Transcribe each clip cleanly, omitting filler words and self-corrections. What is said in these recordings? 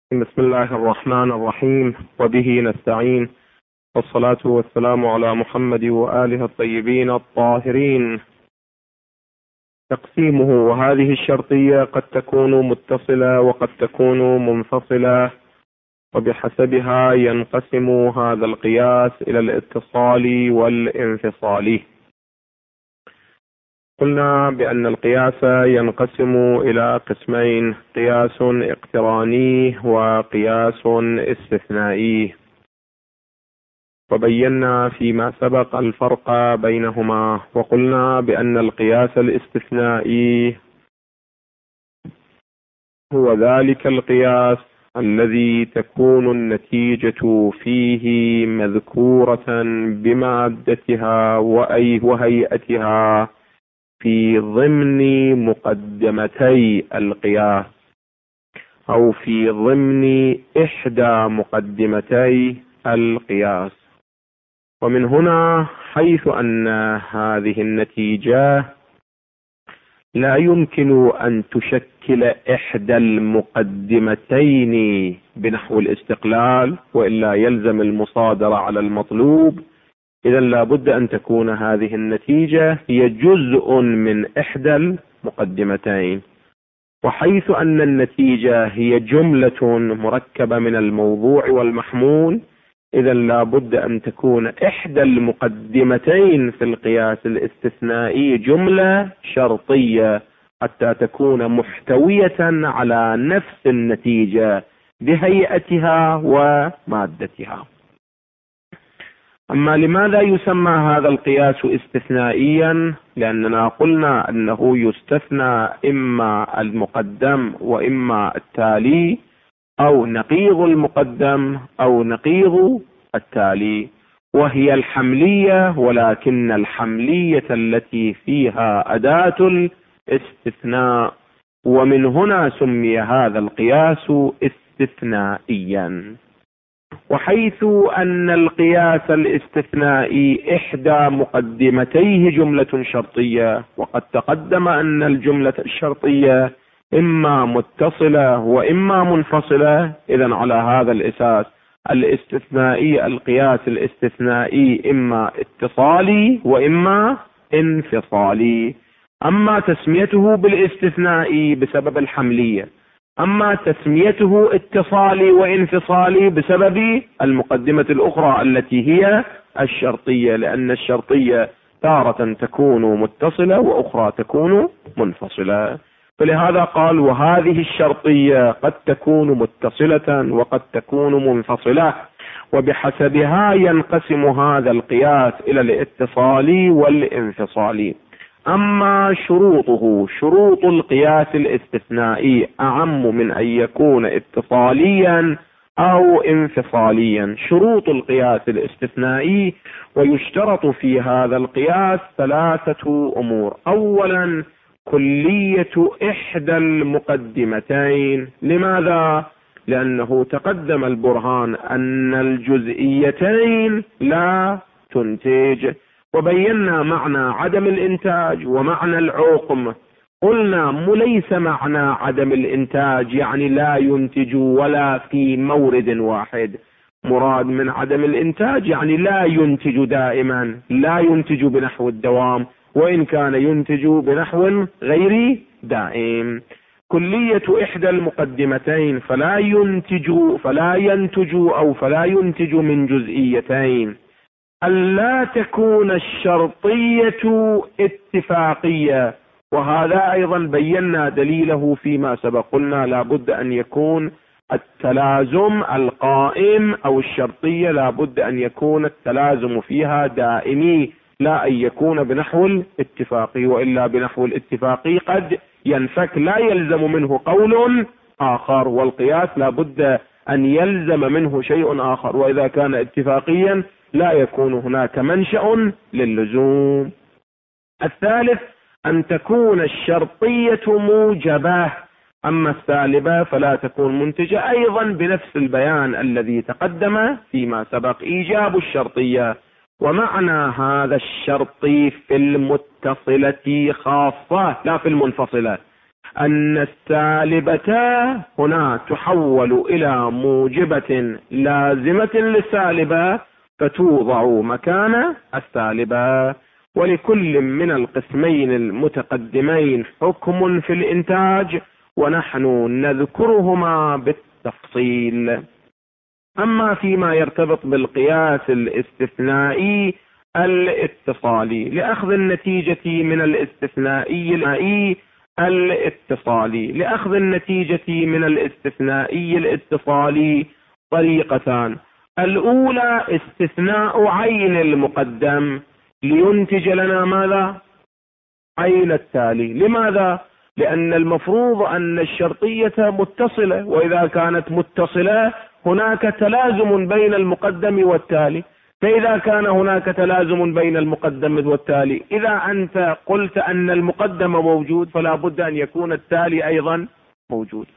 بسم الله الرحمن الرحيم، وبه نستعين، والصلاة والسلام على محمد وآله الطيبين الطاهرين. تقسيمه: وهذه الشرطية قد تكون متصلة وقد تكون منفصلة، وبحسبها ينقسم هذا القياس إلى الاتصال والانفصال. قلنا بأن القياس ينقسم إلى قسمين: قياس اقتراني وقياس استثنائي، وبينا فيما سبق الفرق بينهما، وقلنا بأن القياس الاستثنائي هو ذلك القياس الذي تكون النتيجة فيه مذكورة بمادتها وهيئتها في ضمن مقدمتي القياس، أو في ضمن إحدى مقدمتي القياس. ومن هنا حيث أن هذه النتيجة لا يمكن أن تشكل إحدى المقدمتين بنحو الاستقلال، وإلا يلزم المصادرة على المطلوب، إذا لا بد أن تكون هذه النتيجة هي جزء من إحدى المقدمتين. وحيث أن النتيجة هي جملة مركبة من الموضوع والمحمول، إذا لا بد أن تكون إحدى المقدمتين في القياس الاستثنائي جملة شرطية حتى تكون محتوية على نفس النتيجة بهيئتها ومادتها. أما لماذا يسمى هذا القياس استثنائيا؟ لأننا قلنا أنه يستثنى إما المقدم وإما التالي، أو نقيض المقدم أو نقيض التالي، وهي الحملية، ولكن الحملية التي فيها أداة الاستثناء، ومن هنا سمي هذا القياس استثنائيا. وحيث أن القياس الاستثنائي إحدى مقدمتيه جملة شرطية، وقد تقدم أن الجملة الشرطية إما متصلة وإما منفصلة، إذن على هذا الأساس القياس الاستثنائي إما اتصالي وإما انفصالي. أما تسميته بالاستثنائي بسبب الحملية، أما تسميته اتصالي وانفصالي بسبب المقدمة الأخرى التي هي الشرطية، لأن الشرطية تارة تكون متصلة وأخرى تكون منفصلة. فلهذا قال: وهذه الشرطية قد تكون متصلة وقد تكون منفصلة، وبحسبها ينقسم هذا القياس إلى الاتصالي والانفصالي. أما شروط القياس الاستثنائي أعم من أن يكون اتصاليا أو انفصاليا. شروط القياس الاستثنائي: ويشترط في هذا القياس 3 أمور. أولا، كلية إحدى المقدمتين. لماذا؟ لأنه تقدم البرهان أن الجزئيتين لا تنتج، وبينا معنى عدم الإنتاج ومعنى العقم. قلنا ليس معنى عدم الإنتاج يعني لا ينتج ولا في مورد واحد، مراد من عدم الإنتاج يعني لا ينتج دائما، لا ينتج بنحو الدوام، وإن كان ينتج بنحو غير دائم. كلية إحدى المقدمتين: فلا ينتج من جزئيتين. ألا تكون الشرطية اتفاقية، وهذا أيضا بينا دليله فيما سبق. قلنا لا بد أن يكون التلازم القائم، أو الشرطية لا بد أن يكون التلازم فيها دائمي، لا أن يكون بنحو الاتفاقي، وإلا بنحو الاتفاقي قد ينفك، لا يلزم منه قول آخر، والقياس لا بد أن يلزم منه شيء آخر، وإذا كان اتفاقيا لا يكون هناك منشأ للزوم. الثالث، أن تكون الشرطية موجبة، أما السالبة فلا تكون منتجة، أيضا بنفس البيان الذي تقدم فيما سبق. إيجاب الشرطية: ومعنى هذا الشرط في المتصلة خاصة لا في المنفصلة. أن السالبة هنا تحول إلى موجبة لازمة للسالبة فتوضع مكان السالبة. ولكل من القسمين المتقدمين حكم في الإنتاج ونحن نذكرهما بالتفصيل. أما فيما يرتبط بالقياس الاستثنائي الاتصالي لأخذ النتيجة من الاستثنائي الاتصالي، لأخذ النتيجة من الاستثنائي الاتصالي طريقتان. الأولى استثناء عين المقدم لينتج لنا ماذا؟ عين التالي. لماذا؟ لأن المفروض أن الشرطية متصلة، وإذا كانت متصلة هناك تلازم بين المقدم والتالي. فإذا كان هناك تلازم بين المقدم والتالي، إذا أنت قلت أن المقدم موجود فلا بد أن يكون التالي أيضا موجود.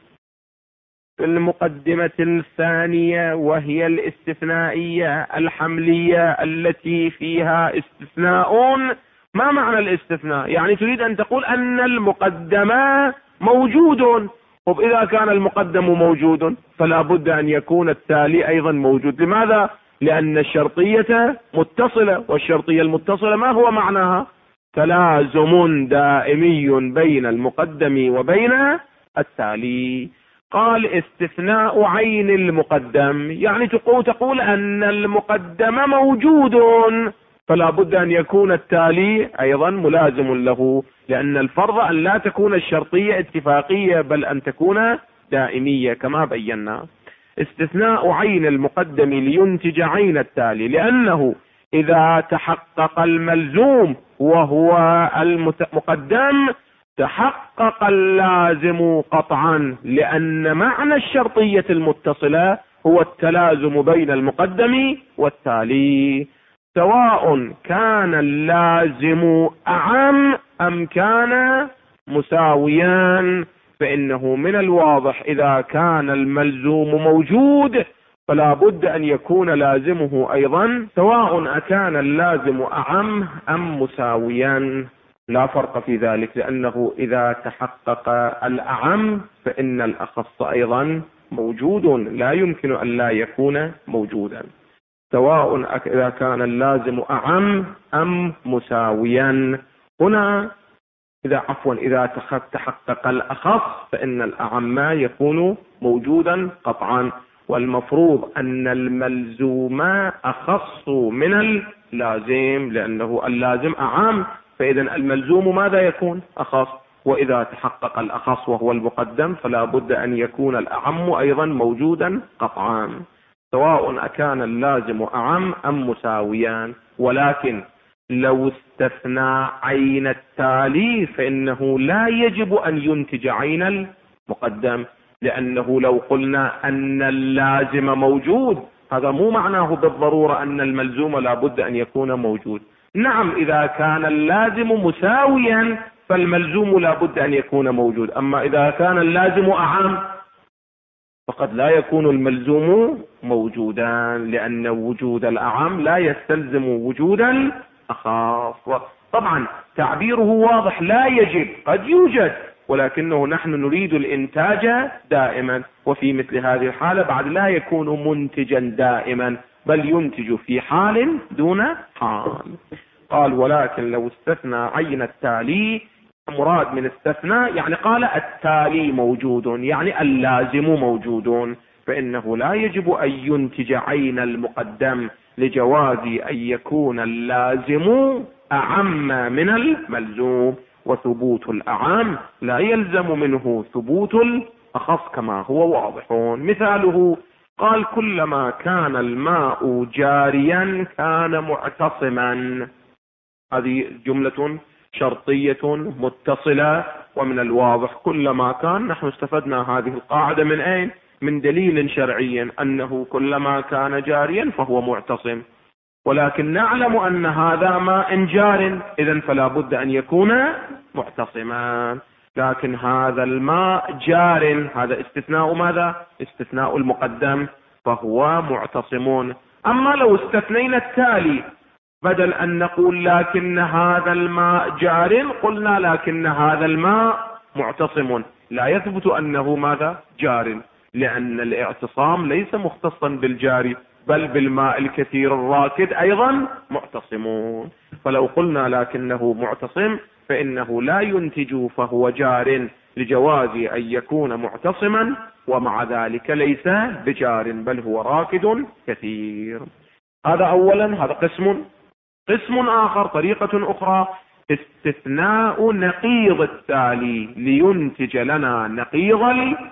في المقدمة الثانية وهي الاستثنائية الحملية التي فيها استثناء. ما معنى الاستثناء؟ يعني تريد أن تقول أن المقدم موجود. وإذا كان المقدم موجود فلا بد أن يكون التالي أيضا موجود. لماذا؟ لأن الشرطية متصلة، والشرطية المتصلة ما هو معناها؟ تلازم دائمي بين المقدم وبين التالي. قال استثناء عين المقدم، يعني تقول أن المقدم موجود فلا بد أن يكون التالي أيضا ملازم له، لأن الفرض أن لا تكون الشرطية اتفاقية بل أن تكون دائمية كما بينا. استثناء عين المقدم لينتج عين التالي، لأنه إذا تحقق الملزوم وهو المقدم تحقق اللازم قطعا، لأن معنى الشرطية المتصلة هو التلازم بين المقدم والتالي، سواء كان اللازم أعم أم كان مساويا. فإنه من الواضح إذا كان الملزوم موجود فلا بد أن يكون لازمه أيضا، سواء أكان اللازم أعم أم مساويا، لا فرق في ذلك، لأنه إذا تحقق الأعم فإن الأخص أيضا موجود، لا يمكن أن لا يكون موجودا، سواء إذا كان اللازم أعم أم مساويا. هنا إذا تحقق الأخص فإن الأعم يكون موجودا قطعا، والمفروض أن الملزوم أخص من اللازم، لأنه اللازم أعم، فإذا الملزوم ماذا يكون؟ أخص. وإذا تحقق الأخص وهو المقدم فلا بد أن يكون الأعم أيضا موجودا قطعا، سواء أكان اللازم أعم أم مساويا. ولكن لو استثنى عين التالي فإنه لا يجب أن ينتج عين المقدم، لأنه لو قلنا أن اللازم موجود هذا مو معناه بالضرورة أن الملزوم لا بد أن يكون موجود. نعم إذا كان اللازم مساويا فالملزوم لا بد أن يكون موجود، أما إذا كان اللازم أعم فقد لا يكون الملزوم موجودا، لأن وجود الأعم لا يستلزم وجود الأخص. طبعا تعبيره واضح، لا يجب، قد يوجد، ولكنه نحن نريد الإنتاج دائما، وفي مثل هذه الحالة بعد لا يكون منتجا دائما بل ينتج في حال دون حال. قال ولكن لو استثنى عين التالي، مراد من استثناء يعني قال التالي موجود يعني اللازم موجود، فإنه لا يجب أن ينتج عين المقدم لجواز أن يكون اللازم أعم من الملزوم، وثبوت الأعم لا يلزم منه ثبوت الأخص كما هو واضح. مثاله قال كلما كان الماء جاريا كان معتصما. هذه جملة شرطية متصلة، ومن الواضح كلما كان، نحن استفدنا هذه القاعدة من أين؟ من دليل شرعي أنه كلما كان جاريا فهو معتصم، ولكن نعلم أن هذا ماء جار، إذن فلا بد أن يكون معتصما، لكن هذا الماء جار، هذا استثناء ماذا؟ استثناء المقدم، فهو معتصمون. أما لو استثنينا التالي، بدل أن نقول لكن هذا الماء جار قلنا لكن هذا الماء معتصم، لا يثبت أنه ماذا؟ جار، لأن الاعتصام ليس مختصا بالجاري، بل بالماء الكثير الراكد أيضا معتصمون. فلو قلنا لكنه معتصم فإنه لا ينتج فهو جار، لجواز أن يكون معتصما ومع ذلك ليس بجار بل هو راكد كثير. هذا أولا، هذا قسم. قسم آخر، طريقة أخرى، استثناء نقيض التالي لينتج لنا نقيض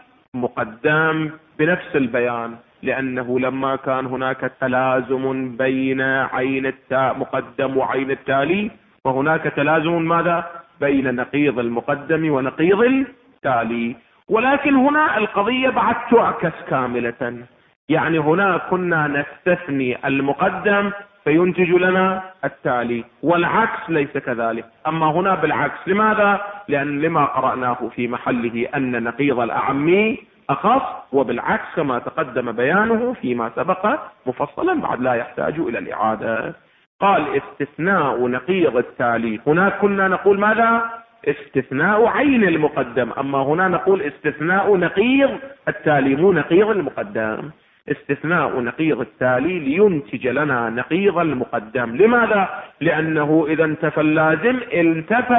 المقدم بنفس البيان، لأنه لما كان هناك تلازم بين عين مقدم وعين التالي، فهناك تلازم ماذا؟ بين نقيض المقدم ونقيض التالي. ولكن هنا القضية بعد تعكس كاملة، يعني هنا كنا نستثني المقدم فينتج لنا التالي، والعكس ليس كذلك. أما هنا بالعكس. لماذا؟ لأن لما قرأناه في محله أن نقيض الأعم أخص، وبالعكس كما تقدم بيانه فيما سبق مفصلا بعد لا يحتاج إلى الإعادة. قال استثناء نقيض التالي، هنا كنا نقول ماذا؟ استثناء عين المقدم، أما هنا نقول استثناء نقيض التالي مو نقيض المقدم. استثناء نقيض التالي لينتج لنا نقيض المقدم. لماذا؟ لأنه إذا انتفى اللازم انتفى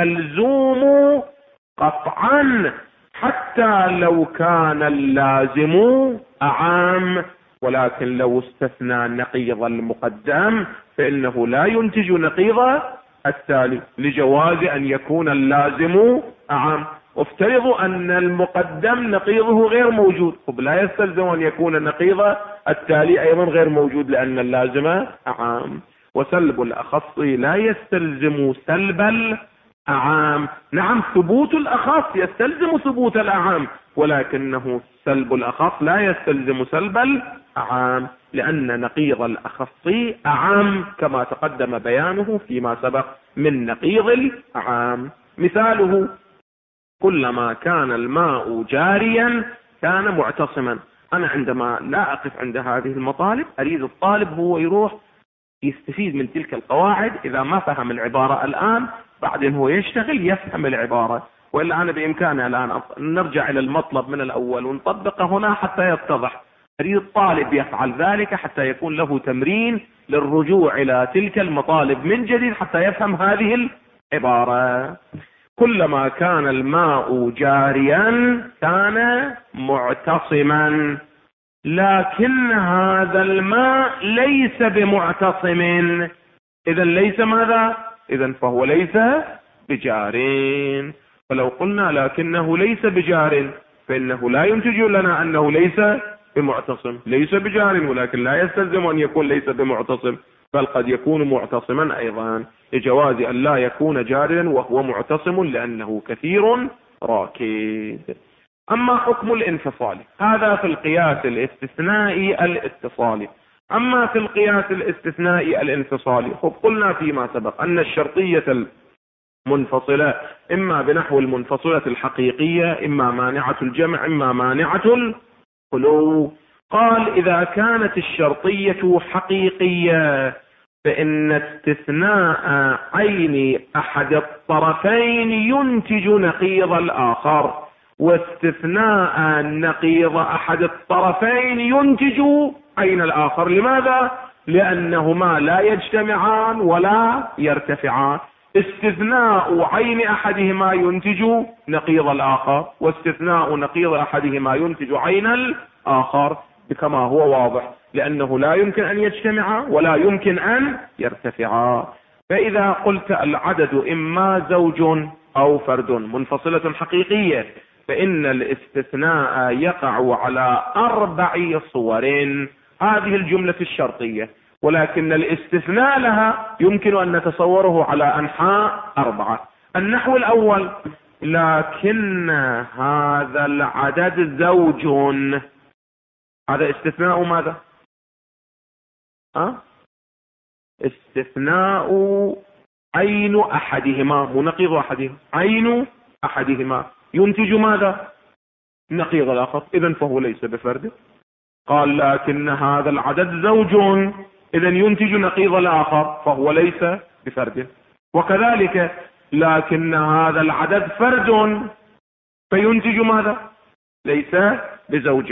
الملزوم قطعا، حتى لو كان اللازم أعام. ولكن لو استثنى نقيض المقدم فإنه لا ينتج نقيض التالي، لجواز أن يكون اللازم أعام. افترضوا أن المقدم نقيضه غير موجود، لا يستلزم أن يكون نقيض التالي أيضا غير موجود، لأن اللازم أعام. وسلب الأخص لا يستلزم سلب الأعام. نعم، ثبوت الأخص يستلزم ثبوت الأعام، ولكنه سلب الأخص لا يستلزم سلب الأعام، لأن نقيض الأخص أعام كما تقدم بيانه فيما سبق من نقيض الأعام. مثاله: كلما كان الماء جاريا كان معتصما. أنا عندما لا أقف عند هذه المطالب أريد الطالب هو يروح يستفيد من تلك القواعد. إذا ما فهم العبارة الآن بعدين هو يشتغل يفهم العبارة، وإلا أنا بإمكاني الآن نرجع إلى المطلب من الأول ونطبقه هنا حتى يتضح. أريد الطالب يفعل ذلك حتى يكون له تمرين للرجوع إلى تلك المطالب من جديد حتى يفهم هذه العبارة. كلما كان الماء جاريا كان معتصما، لكن هذا الماء ليس بمعتصم. إذا ليس ماذا؟ إذا فهو ليس بجار. فلو قلنا لكنه ليس بجار فإنه لا ينتج لنا أنه ليس بمعتصم. ليس بجار ولكن لا يستلزم أن يكون ليس بمعتصم، بل قد يكون معتصما أيضا، لجواز أن لا يكون جارا وهو معتصم لأنه كثير راكد. أما حكم الانفصال هذا في القياس الاستثنائي الاتصالي. أما في القياس الاستثنائي الانفصالي قلنا فيما سبق أن الشرطية المنفصلة إما بنحو المنفصلة الحقيقية، إما مانعة الجمع، إما مانعة الخلو. قال إذا كانت الشرطية حقيقية فإن استثناء عين أحد الطرفين ينتج نقيض الآخر، واستثناء نقيض أحد الطرفين ينتج عين الآخر. لماذا؟ لأنهما لا يجتمعان ولا يرتفعان. استثناء عين أحدهما ينتج نقيض الآخر، واستثناء نقيض أحدهما ينتج عين الآخر، كما هو واضح، لأنه لا يمكن أن يجتمعا ولا يمكن أن يرتفعا. فإذا قلت العدد إما زوج أو فرد منفصلة حقيقية فإن الاستثناء يقع على 4 صور. هذه الجملة الشرطية، ولكن الاستثناء لها يمكن أن نتصوره على أنحاء 4. النحو الأول: لكن هذا العدد زوج. هذا استثناء ماذا؟ استثناء عين أحدهما، منقض أحدهما، عين أحدهما ينتج ماذا؟ نقيض الآخر، إذن فهو ليس بفرد. قال لكن هذا العدد زوج، إذن ينتج نقيض الآخر فهو ليس بفرد. وكذلك لكن هذا العدد فرد، فينتج ماذا؟ ليس بزوج.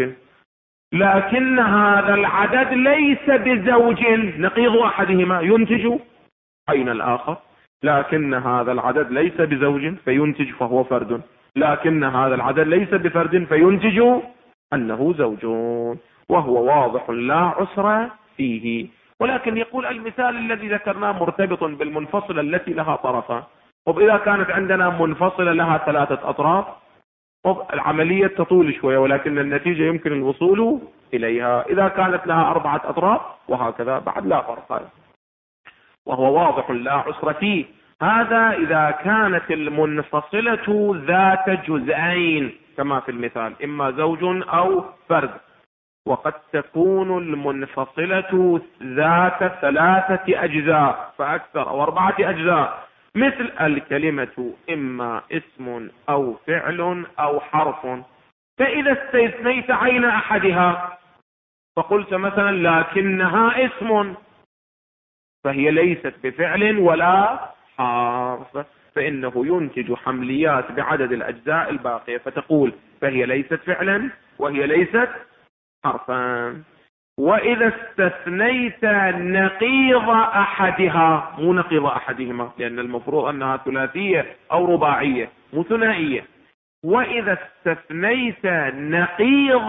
لكن هذا العدد ليس بزوج، نقيض أحدهما ينتج عين الآخر. لكن هذا العدد ليس بزوج فينتج فهو فرد، لكن هذا العدد ليس بفرد فينتج أنه زوج، وهو واضح لا عسر فيه. ولكن يقول المثال الذي ذكرناه مرتبط بالمنفصلة التي لها طرفان. إذا كانت عندنا منفصلة لها 3 أطراف العملية تطول شوية، ولكن النتيجة يمكن الوصول إليها. إذا كانت لها 4 أطراف وهكذا بعد لا فرق، وهو واضح لا عسر فيه. هذا إذا كانت المنفصلة ذات جزئين كما في المثال، إما زوج أو فرد. وقد تكون المنفصلة ذات 3 أجزاء فأكثر أو 4 أجزاء، مثل الكلمة إما اسم أو فعل أو حرف. فإذا استثنيت عين أحدها فقلت مثلا لكنها اسم، فهي ليست بفعل ولا حرف، فإنه ينتج حمليات بعدد الأجزاء الباقية، فتقول فهي ليست فعلا وهي ليست حرفا. وإذا استثنيت نقيض أحدها، مو نقيض أحدهما لأن المفروض أنها ثلاثية أو رباعية مو ثنائية، وإذا استثنيت نقيض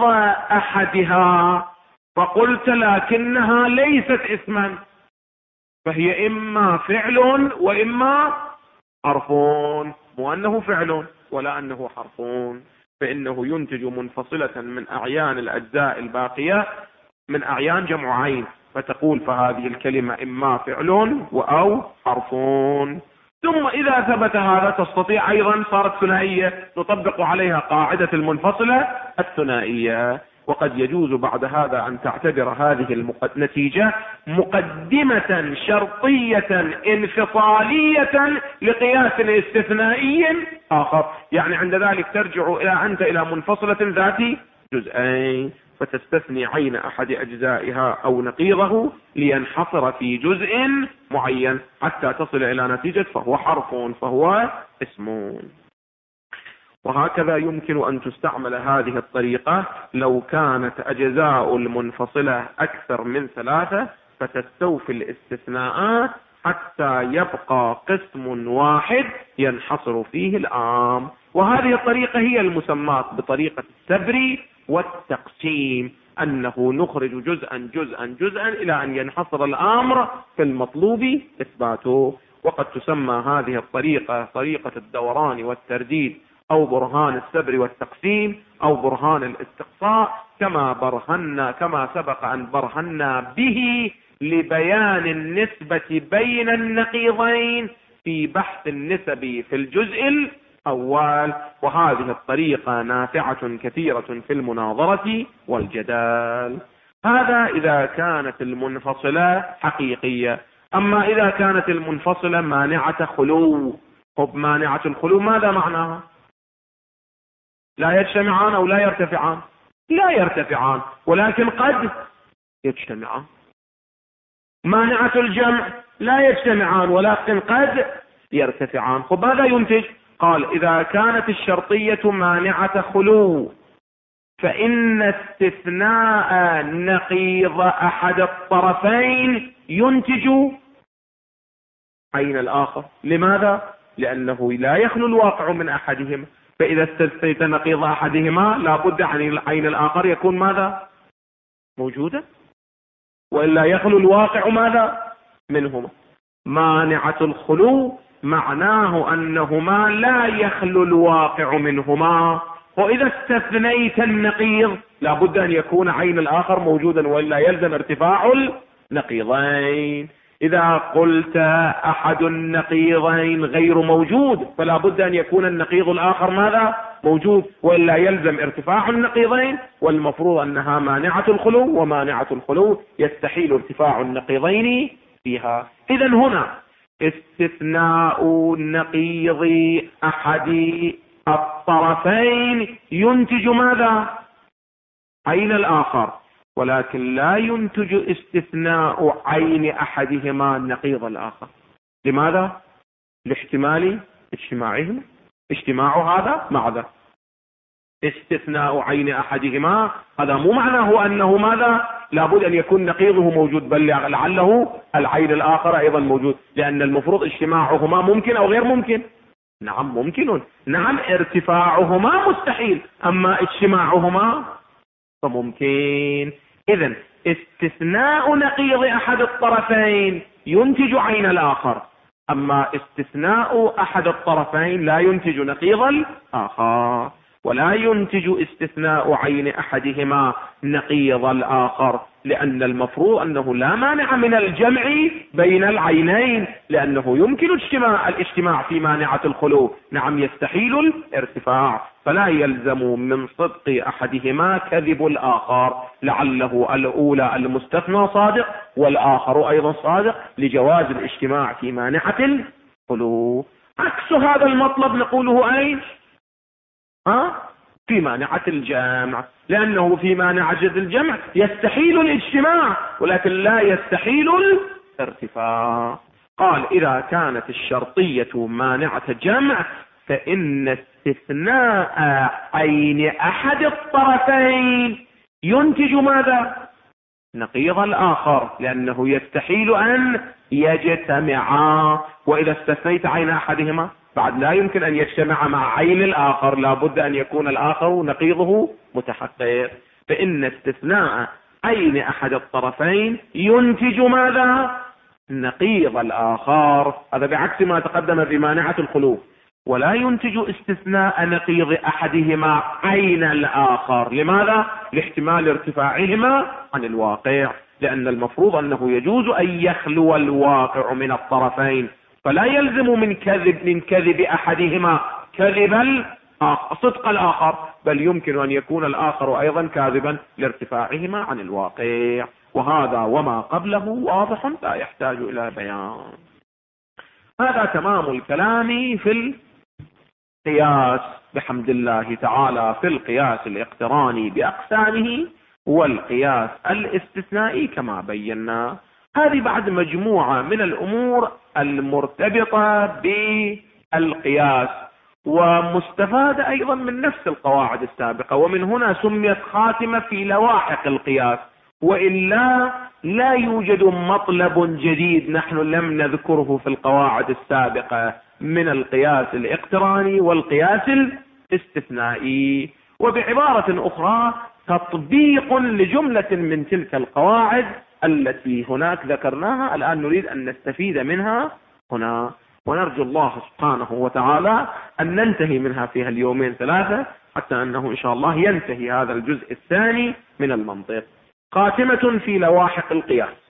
أحدها فقلت لكنها ليست اسما، فهي إما فعل وإما حرف، مو أنه فعل ولا أنه حرف، فإنه ينتج منفصلة من أعيان الأجزاء الباقية، من أعيان جمع عين، فتقول فهذه الكلمة إما فعل أو حرف. ثم إذا ثبت هذا تستطيع أيضا صارت ثنائية، نطبق عليها قاعدة المنفصلة الثنائية. وقد يجوز بعد هذا أن تعتبر هذه النتيجة مقدمة شرطية انفصالية لقياس استثنائي آخر، يعني عند ذلك ترجع أنت إلى منفصلة ذات جزئين، فتستثني عين أحد أجزائها أو نقيضه لينحصر في جزء معين حتى تصل إلى نتيجة فهو حرف فهو اسم. وهكذا يمكن أن تستعمل هذه الطريقة لو كانت أجزاء المنفصلة أكثر من 3 فتستوفي الاستثناءات حتى يبقى قسم واحد ينحصر فيه العام. وهذه الطريقة هي المسماة بطريقة السبر والتقسيم، أنه نخرج جزءا جزءا جزءا إلى أن ينحصر الأمر في المطلوب إثباته. وقد تسمى هذه الطريقة طريقة الدوران والترديد، أو برهان السبر والتقسيم، أو برهان الاستقصاء، كما سبق أن برهنا به لبيان النسبة بين النقيضين في بحث النسب في الجزء الأول. وهذه الطريقة نافعة كثيرة في المناظرة والجدال. هذا إذا كانت المنفصلة حقيقية. أما إذا كانت المنفصلة مانعة خلو، مانعة الخلو ماذا معناها؟ لا يجتمعان أو لا يرتفعان؟ لا يرتفعان، ولكن قد يجتمعان. مانعة الجمع لا يجتمعان ولكن قد يرتفعان. ماذا ينتج؟ قال إذا كانت الشرطية مانعة خلو فإن استثناء نقيض أحد الطرفين ينتج عين الآخر. لماذا؟ لأنه لا يخلو الواقع من أحدهما، فإذا استثنيت نقيض أحدهما لابد عن العين الآخر يكون ماذا؟ موجودة، وإلا يخلو الواقع ماذا؟ منهما. مانعة الخلو معناه أنهما لا يخلو الواقع منهما، وإذا استثنيت النقيض لابد أن يكون عين الآخر موجودا، وإلا يلزم ارتفاع النقيضين. إذا قلت أحد النقيضين غير موجود فلا بد أن يكون النقيض الآخر ماذا؟ موجود، وإلا يلزم ارتفاع النقيضين، والمفروض أنها مانعة الخلو، ومانعة الخلو يستحيل ارتفاع النقيضين فيها. إذن هنا استثناء نقيض أحد الطرفين ينتج ماذا؟ عين الآخر، ولكن لا ينتج استثناء عين أحدهما نقيض الآخر. لماذا؟ لاحتمال اجتماعهما، اجتماع هذا مع ذا. استثناء عين أحدهما هذا مو معناه أنه ماذا لابد أن يكون نقيضه موجود، بل لعله العين الآخر أيضا موجود، لأن المفروض اجتماعهما ممكن أو غير ممكن. نعم ممكن، نعم ارتفاعهما مستحيل، أما اجتماعهما فممكن. إذن استثناء نقيض أحد الطرفين ينتج عين الآخر، أما استثناء أحد الطرفين لا ينتج نقيض الآخر، ولا ينتج استثناء عين أحدهما نقيض الآخر، لأن المفروض أنه لا مانع من الجمع بين العينين، لأنه يمكن الاجتماع في مانعة الخلو، نعم يستحيل الارتفاع، فلا يلزم من صدق أحدهما كذب الآخر، لعله الأولى المستثنى صادق والآخر أيضا صادق لجواز الاجتماع في مانعة الخلو. عكس هذا المطلب نقوله أين؟ في مانعة الجمع، لأنه في مانعة الجمع يستحيل الاجتماع ولكن لا يستحيل الارتفاع. قال إذا كانت الشرطية مانعة جمع فإن استثناء عين أحد الطرفين ينتج ماذا؟ نقيض الآخر، لأنه يستحيل أن يجتمعا، وإذا استثنيت عين أحدهما بعد لا يمكن أن يجتمع مع عين الآخر، لابد أن يكون الآخر نقيضه متحقق، فإن استثناء عين أحد الطرفين ينتج ماذا؟ نقيض الآخر، هذا بعكس ما تقدم في مانعة الخلو. ولا ينتج استثناء نقيض أحدهما عين الآخر، لماذا؟ لاحتمال ارتفاعهما عن الواقع، لأن المفروض أنه يجوز أن يخلو الواقع من الطرفين، فلا يلزم من كذب أحدهما كذب صدق الآخر، بل يمكن أن يكون الآخر أيضا كاذبا لارتفاعهما عن الواقع، وهذا وما قبله واضح لا يحتاج إلى بيان. هذا تمام الكلام في القياس بحمد الله تعالى، في القياس الاقتراني بأقسامه والقياس الاستثنائي كما بينا. هذه بعد مجموعة من الأمور المرتبطة بالقياس، ومستفادة أيضا من نفس القواعد السابقة، ومن هنا سميت خاتمة في لواحق القياس، وإلا لا يوجد مطلب جديد نحن لم نذكره في القواعد السابقة من القياس الاقتراني والقياس الاستثنائي. وبعبارة أخرى تطبيق لجملة من تلك القواعد التي هناك ذكرناها، الآن نريد أن نستفيد منها هنا، ونرجو الله سبحانه وتعالى أن ننتهي منها في اليومين ثلاثة، حتى أنه إن شاء الله ينتهي هذا الجزء الثاني من المنطق. خاتمة في لواحق القياس.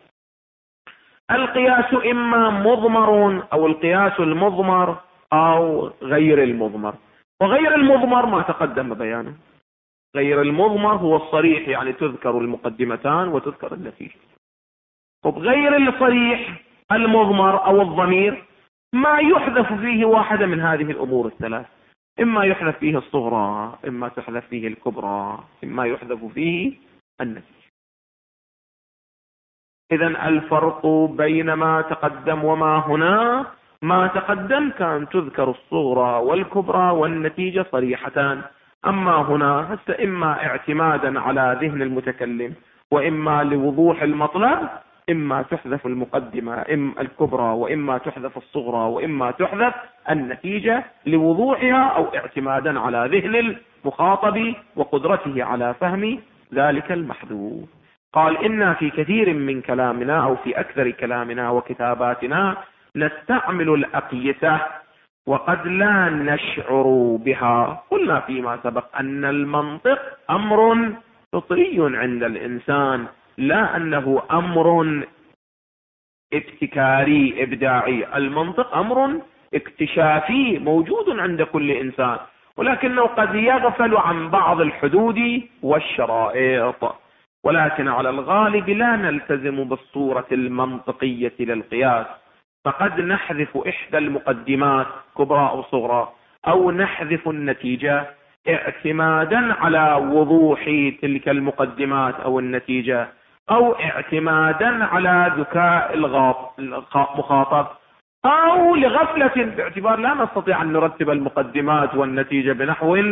القياس إما مضمر أو القياس المضمر أو غير المضمر. وغير المضمر ما تقدم بيانه، غير المضمر هو الصريح، يعني تذكر المقدمتان وتذكر النتيجة. وبغير الصريح المضمر أو الضمير ما يحذف فيه واحدة من هذه الأمور الثلاث، إما يحذف فيه الصغرى، إما تحذف فيه الكبرى، إما يحذف فيه النتيجة. إذن الفرق بين ما تقدم وما هنا، ما تقدم كان تذكر الصغرى والكبرى والنتيجة صريحتان، أما هنا هسه إما اعتمادا على ذهن المتكلم وإما لوضوح المطلب، إما تحذف المقدمة إما الكبرى، وإما تحذف الصغرى، وإما تحذف النتيجة لوضوحها أو اعتمادا على ذهن المخاطب وقدرته على فهم ذلك المحذوف. قال إنا في كثير من كلامنا أو في أكثر كلامنا وكتاباتنا نستعمل الأقيسة وقد لا نشعر بها. قلنا فيما سبق أن المنطق أمر فطري عند الإنسان، لا أنه أمر ابتكاري إبداعي، المنطق أمر اكتشافي موجود عند كل إنسان، ولكنه قد يغفل عن بعض الحدود والشرائط، ولكن على الغالب لا نلتزم بالصورة المنطقية للقياس، فقد نحذف إحدى المقدمات كبرى أو صغرى، أو نحذف النتيجة اعتمادا على وضوح تلك المقدمات أو النتيجة، أو اعتمادا على ذكاء المخاطب، أو لغفلة باعتبار لا نستطيع أن نرتب المقدمات والنتيجة بنحو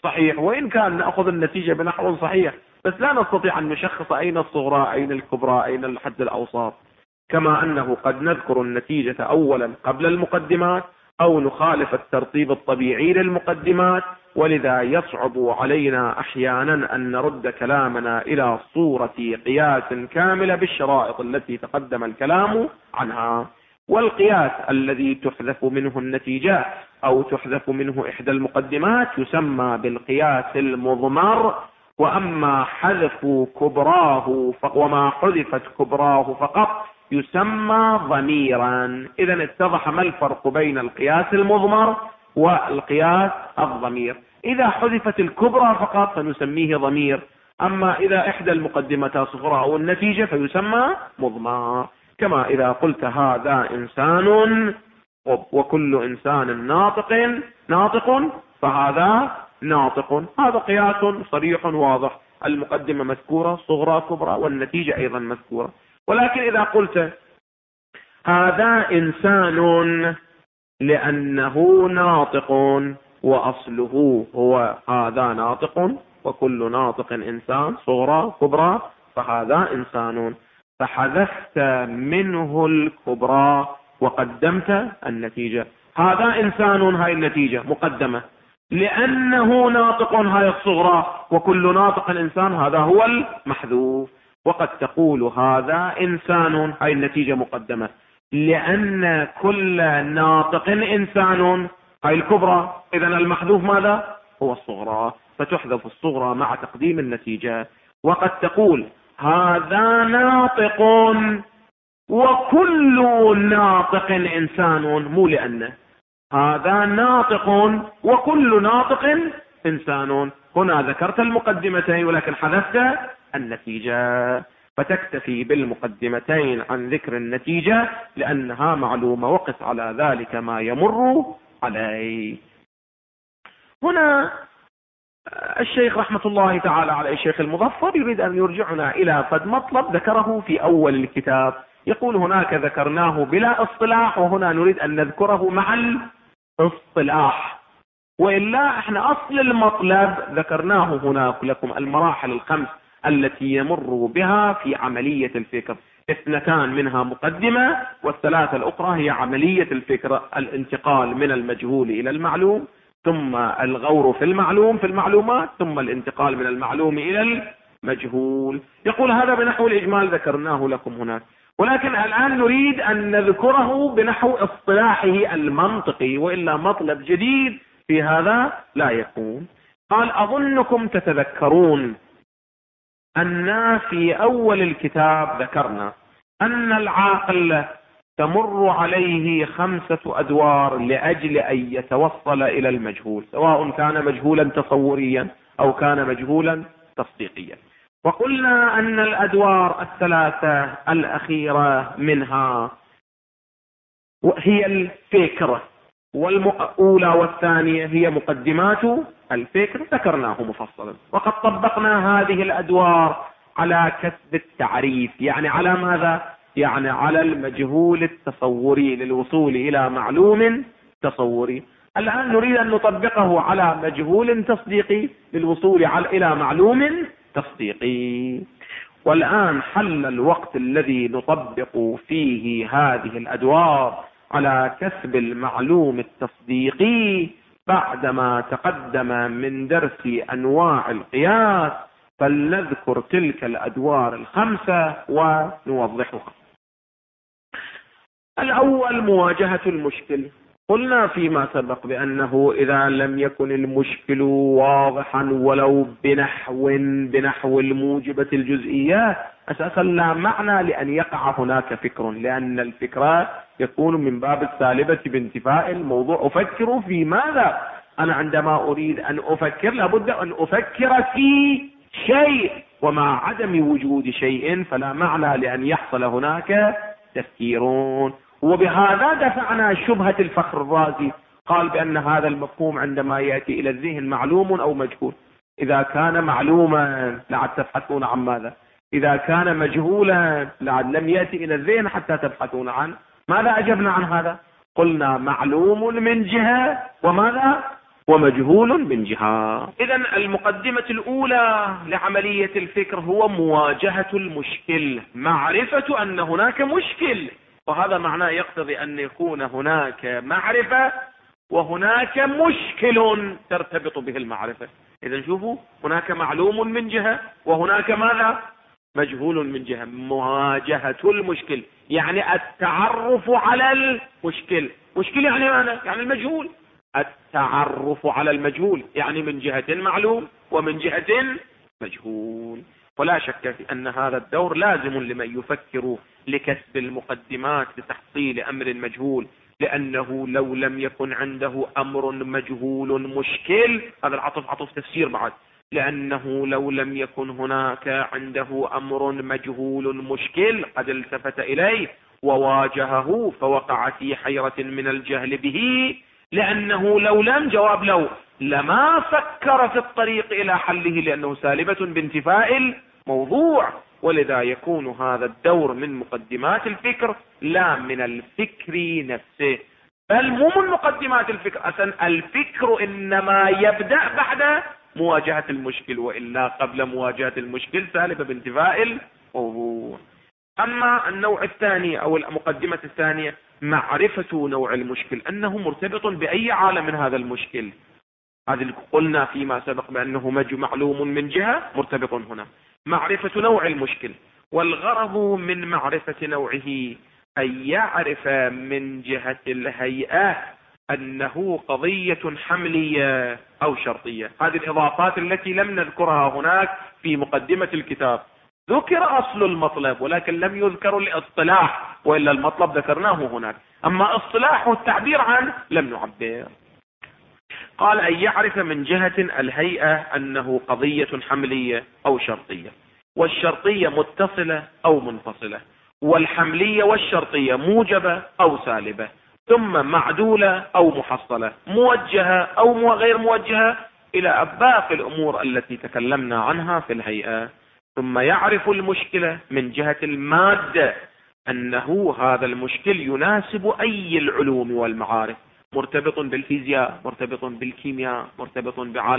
صحيح، وإن كان نأخذ النتيجة بنحو صحيح، بس لا نستطيع أن نشخص أين الصغرى أين الكبرى أين الحد الأوسط. كما أنه قد نذكر النتيجة أولا قبل المقدمات، أو نخالف الترتيب الطبيعي للمقدمات، ولذا يصعب علينا أحيانا أن نرد كلامنا إلى صورة قياس كاملة بالشرائط التي تقدم الكلام عنها. والقياس الذي تحذف منه النتيجة أو تحذف منه إحدى المقدمات يسمى بالقياس المضمر، وأما حذف كبراه وما حذفت كبراه فقط يسمى ضميرا. إذا اتضح ما الفرق بين القياس المضمر والقياس الضمير. إذا حذفت الكبرى فقط فنسميه ضمير، أما إذا إحدى المقدمات صغرى أو النتيجة فيسمى مضمر. كما إذا قلت هذا إنسان وكل إنسان ناطق فهذا ناطق، هذا قياس صريح واضح، المقدمة مذكورة صغرى كبرى والنتيجة أيضا مذكورة. ولكن إذا قلت هذا إنسان لأنه ناطق وأصله هو هذا ناطق وكل ناطق إنسان صغرى كبرى فهذا إنسان، فحذفت منه الكبرى وقدمت النتيجة. هذا إنسان هاي النتيجة مقدمة، لأنه ناطق هاي الصغرى وكل ناطق إنسان هذا هو المحذوف. وقد تقول هذا إنسان هاي النتيجة مقدمة، لأن كل ناطق إنسان هاي الكبرى، إذن المحذوف ماذا؟ هو الصغرى، فتحذف الصغرى مع تقديم النتيجة. وقد تقول هذا ناطق وكل ناطق إنسان، مو لأنه هذا ناطق وكل ناطق إنسان. هنا ذكرت المقدمتين ولكن حذفت النتيجة، فتكتفي بالمقدمتين عن ذكر النتيجة لأنها معلومة، وقس على ذلك ما يمر عليه. هنا الشيخ رحمة الله تعالى على الشيخ المظفر يريد أن يرجعنا إلى فد مطلب ذكره في أول الكتاب، يقول هناك ذكرناه بلا اصطلاح وهنا نريد أن نذكره مع الاصطلاح، وإلا احنا أصل المطلب ذكرناه هناك لكم المراحل الخمس التي يمر بها في عملية الفكر، 2 منها مقدمة والثلاثة الأخرى هي عملية الفكر، الانتقال من المجهول إلى المعلوم، ثم الغور في المعلومات، ثم الانتقال من المعلوم إلى المجهول. يقول هذا بنحو الإجمال ذكرناه لكم هناك، ولكن الآن نريد أن نذكره بنحو اصطلاحه المنطقي، وإلا مطلب جديد في هذا لا يكون. قال أظنكم تتذكرون أن في أول الكتاب ذكرنا أن العاقل تمر عليه 5 أدوار لأجل أن يتوصل إلى المجهول، سواء كان مجهولا تصوريا أو كان مجهولا تصديقيا. وقلنا أن الأدوار 3 الأخيرة منها هي الفكرة، والأولى والثانية هي مقدمات الفكر ذكرناه مفصلا. وقد طبقنا هذه الأدوار على كسب التعريف، يعني على ماذا؟ يعني على المجهول التصوري للوصول إلى معلوم تصوري. الآن نريد أن نطبقه على مجهول تصديقي للوصول إلى معلوم تصديقي. والآن حل الوقت الذي نطبق فيه هذه الأدوار على كسب المعلوم التصديقي بعدما تقدم من درس أنواع القياس، فلنذكر تلك الأدوار 5 ونوضحها. الأول مواجهة المشكل. قلنا فيما سبق بأنه إذا لم يكن المشكل واضحا ولو بنحو الموجبة الجزئيات أساسا لا معنى لأن يقع هناك فكر، لأن الفكرة يكون من باب السالبة بانتفاء الموضوع. أفكر في ماذا؟ أنا عندما أريد أن أفكر لابد أن أفكر في شيء، ومع عدم وجود شيء فلا معنى لأن يحصل هناك تفكيرون. وبهذا دفعنا شبهة الفخر الرازي، قال بأن هذا المفهوم عندما يأتي إلى الذهن معلوم أو مجهول. إذا كان معلوما لعد تبحثون عن ماذا؟ إذا كان مجهولا لعد لم يأتي إلى الذهن حتى تبحثون عنه. ماذا أجبنا عن هذا؟ قلنا معلوم من جهة وماذا؟ ومجهول من جهة. إذا المقدمة الأولى لعملية الفكر هو مواجهة المشكل، معرفة أن هناك مشكل، وهذا معناه يقتضي أن يكون هناك معرفة وهناك مشكل ترتبط به المعرفة. إذا شوفوا، هناك معلوم من جهة وهناك ماذا؟ مجهول من جهة. مواجهة المشكل يعني التعرف على المشكل. مشكل يعني ماذا؟ يعني المجهول. التعرف على المجهول يعني من جهة معلوم ومن جهة مجهول. ولا شك في أن هذا الدور لازم لمن يفكر لكسب المقدمات لتحصيل أمر مجهول، لأنه لو لم يكن عنده أمر مجهول مشكل، هذا العطف عطف تفسير بعد، لأنه لو لم يكن هناك عنده أمر مجهول مشكل قد التفت إليه وواجهه فوقع في حيرة من الجهل به، لأنه لو لم جواب لو لما فكر في الطريق إلى حله، لأنه سالبة بانتفاء الموضوع. ولذا يكون هذا الدور من مقدمات الفكر لا من الفكر نفسه، بل مو من مقدمات الفكر. أصلا الفكر إنما يبدأ بعد مواجهة المشكل، وإلا قبل مواجهة المشكل سالبة بانتفاء الموضوع. أما النوع الثاني أو المقدمة الثانية معرفة نوع المشكل، أنه مرتبط بأي عالم من هذا المشكل. هذا قلنا فيما سبق بأنه معلوم من جهة مرتبط هنا. معرفة نوع المشكل، والغرض من معرفة نوعه أن يعرف من جهة الهيئة أنه قضية حملية أو شرطية. هذه الإضافات التي لم نذكرها هناك في مقدمة الكتاب. ذكر أصل المطلب ولكن لم يذكر الاصطلاح، وإلا المطلب ذكرناه هناك، أما اصطلاح والتعبير عنه لم نعبر. قال أن يعرف من جهة الهيئة أنه قضية حملية أو شرطية، والشرطية متصلة أو منفصلة، والحملية والشرطية موجبة أو سالبة، ثم معدولة أو محصلة، موجهة أو غير موجهة، إلى باقي الأمور التي تكلمنا عنها في الهيئة. ثم يعرف المشكلة من جهة المادة، أنه هذا المشكل يناسب أي العلوم والمعارف، مرتبط بالفيزياء، مرتبط بالكيمياء، مرتبط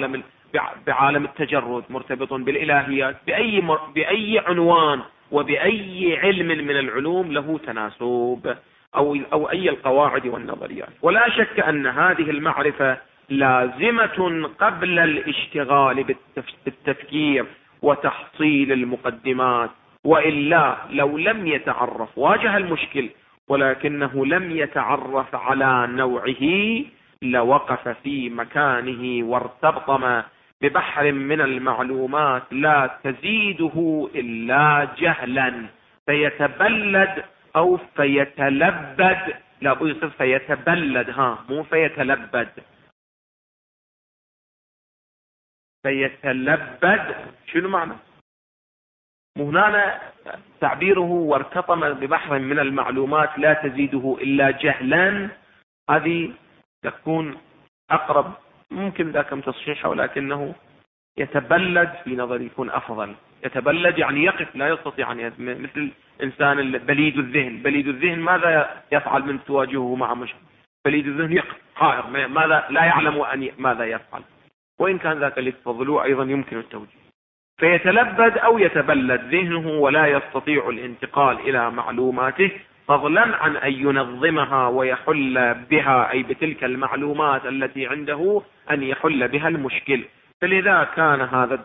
بعالم التجرد، مرتبط بالإلهيات، بأي عنوان وبأي علم من العلوم له تناسب، أو أي القواعد والنظريات. ولا شك أن هذه المعرفة لازمة قبل الاشتغال بالتفكير وتحصيل المقدمات، وإلا لو لم يتعرف واجه المشكل ولكنه لم يتعرف على نوعه لوقف في مكانه وارتبطم ببحر من المعلومات لا تزيده إلا جهلا، فيتبلد أو فيتلبد. لا بد يصير فيتبلد، مو فيتلبد، فيتلبد. شنو معنى؟ هنا تعبيره وارتطم ببحر من المعلومات لا تزيده إلا جهلا، هذه تكون أقرب، ممكن ذاك تصحيحه، ولكنه يتبلد في نظري يكون أفضل. يتبلد يعني يقف، لا يستطيع أن مثل إنسان بليد الذهن. بليد الذهن ماذا يفعل من تواجهه مع مشكلة؟ بليد الذهن يقف قائر، ماذا لا يعلم ماذا يفعل، وإن كان ذاك اللي تفضلوه أيضا يمكن التوجيه. فيتلبد أو يتبلد ذهنه ولا يستطيع الانتقال إلى معلوماته، فضلا عن أن ينظمها ويحل بها، أي بتلك المعلومات التي عنده أن يحل بها المشكل. فلذا كان هذا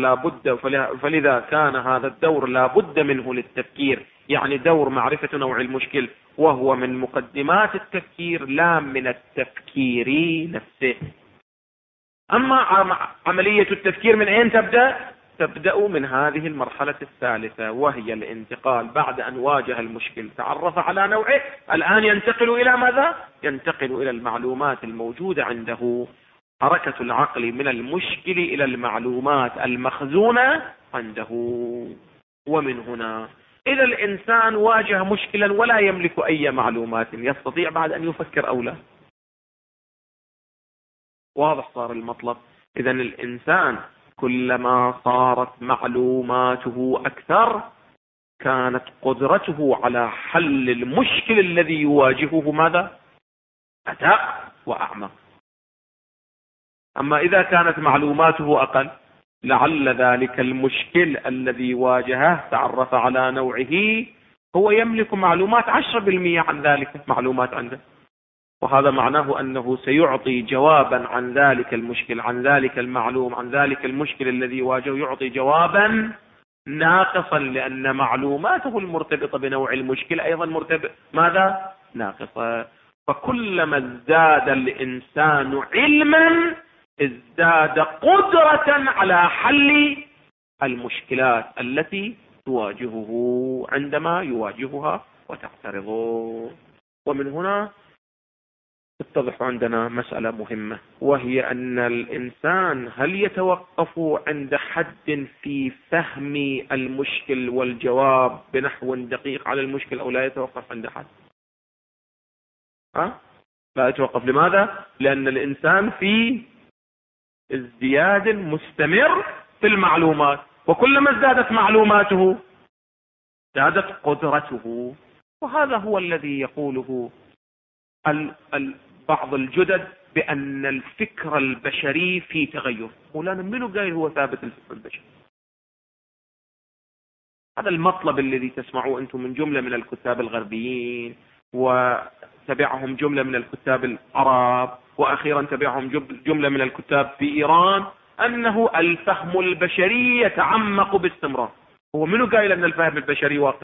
الدور لا بد منه للتفكير، يعني دور معرفة نوع المشكل، وهو من مقدمات التفكير لا من التفكير نفسه. أما عملية التفكير من أين تبدأ من هذه المرحلة الثالثة، وهي الانتقال بعد أن واجه المشكل، تعرف على نوعه، الآن ينتقل إلى ماذا؟ ينتقل إلى المعلومات الموجودة عنده. حركة العقل من المشكل إلى المعلومات المخزونة عنده. ومن هنا إذا الإنسان واجه مشكلا ولا يملك أي معلومات، يستطيع بعد أن يفكر أو لا؟ واضح صار المطلب. إذا الإنسان كلما صارت معلوماته أكثر كانت قدرته على حل المشكل الذي يواجهه ماذا؟ أدق وأعمق. أما إذا كانت معلوماته أقل، لعل ذلك المشكل الذي واجهه تعرف على نوعه هو يملك معلومات 10% عن ذلك معلومات عنده، وهذا معناه أنه سيعطي جوابا عن ذلك المشكل، عن ذلك المعلوم، عن ذلك المشكل الذي واجهه، يعطي جوابا ناقصا، لأن معلوماته المرتبطة بنوع المشكل أيضا مرتبط ماذا؟ ناقصة. فكلما ازداد الإنسان علما ازداد قدرة على حل المشكلات التي تواجهه عندما يواجهها وتعترض. ومن هنا تتضح عندنا مسألة مهمة، وهي أن الإنسان هل يتوقف عند حد في فهم المشكل والجواب بنحو دقيق على المشكل، أو لا يتوقف عند حد؟ لا يتوقف. لماذا؟ لأن الإنسان في ازدياد مستمر في المعلومات، وكلما ازدادت معلوماته ازدادت قدرته. وهذا هو الذي يقوله بعض الجدد بأن الفكر البشري في تغير. مولانا منو قايل هو ثابت الفكر البشري؟ هذا المطلب الذي تسمعوه أنتم من جملة من الكتاب الغربيين، وتبعهم جملة من الكتاب العرب، وأخيرا تبعهم جملة من الكتاب في إيران، أنه الفهم البشري يتعمق باستمرار. هو منو قايل أن الفهم البشري واقف؟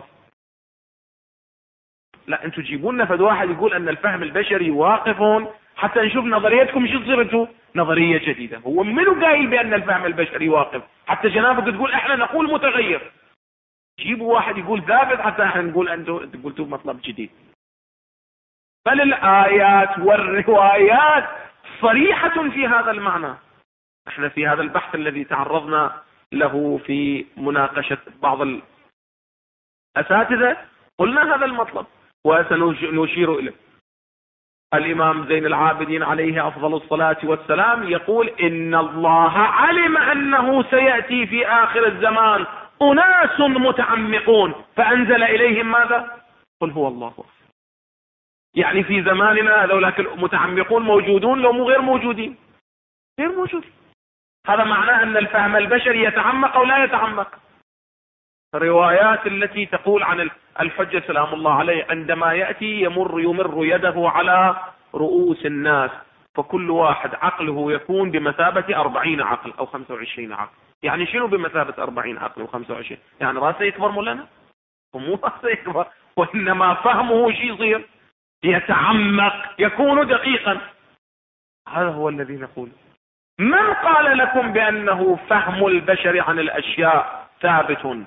لا، أنتم جيبون فد واحد يقول أن الفهم البشري واقف حتى نشوف نظريتكم شو صيرتوا نظرية جديدة. هو منو قايل بأن الفهم البشري واقف حتى جنابك تقول احنا نقول متغير؟ جيبوا واحد يقول ثابت حتى احنا نقول انتم قلتوا مطلب جديد. بل الآيات والروايات صريحة في هذا المعنى. احنا في هذا البحث الذي تعرضنا له في مناقشة بعض الأساتذة قلنا هذا المطلب وسنشير إليه. الإمام زين العابدين عليه أفضل الصلاة والسلام يقول إن الله علم أنه سيأتي في آخر الزمان أناس متعمقون فأنزل إليهم ماذا؟ قل هو الله أكبر. يعني في زماننا هذولاك المتعمقون موجودون لو مو غير موجودين؟ غير موجودين. هذا معناه أن الفهم البشري يتعمق أو لا يتعمق. الروايات التي تقول عن الحجة سلام الله عليه عندما يأتي يمر يده على رؤوس الناس، فكل واحد عقله يكون بمثابة 40 عقل أو 25 عقل. يعني شنو بمثابة 40 عقل و25؟ يعني رأسه يكبر مولانا؟ ومو رأسه يكبر، وإنما فهمه شيء يصير يتعمق، يكون دقيقا. هذا هو الذي نقول. من قال لكم بأنه فهم البشر عن الأشياء ثابت؟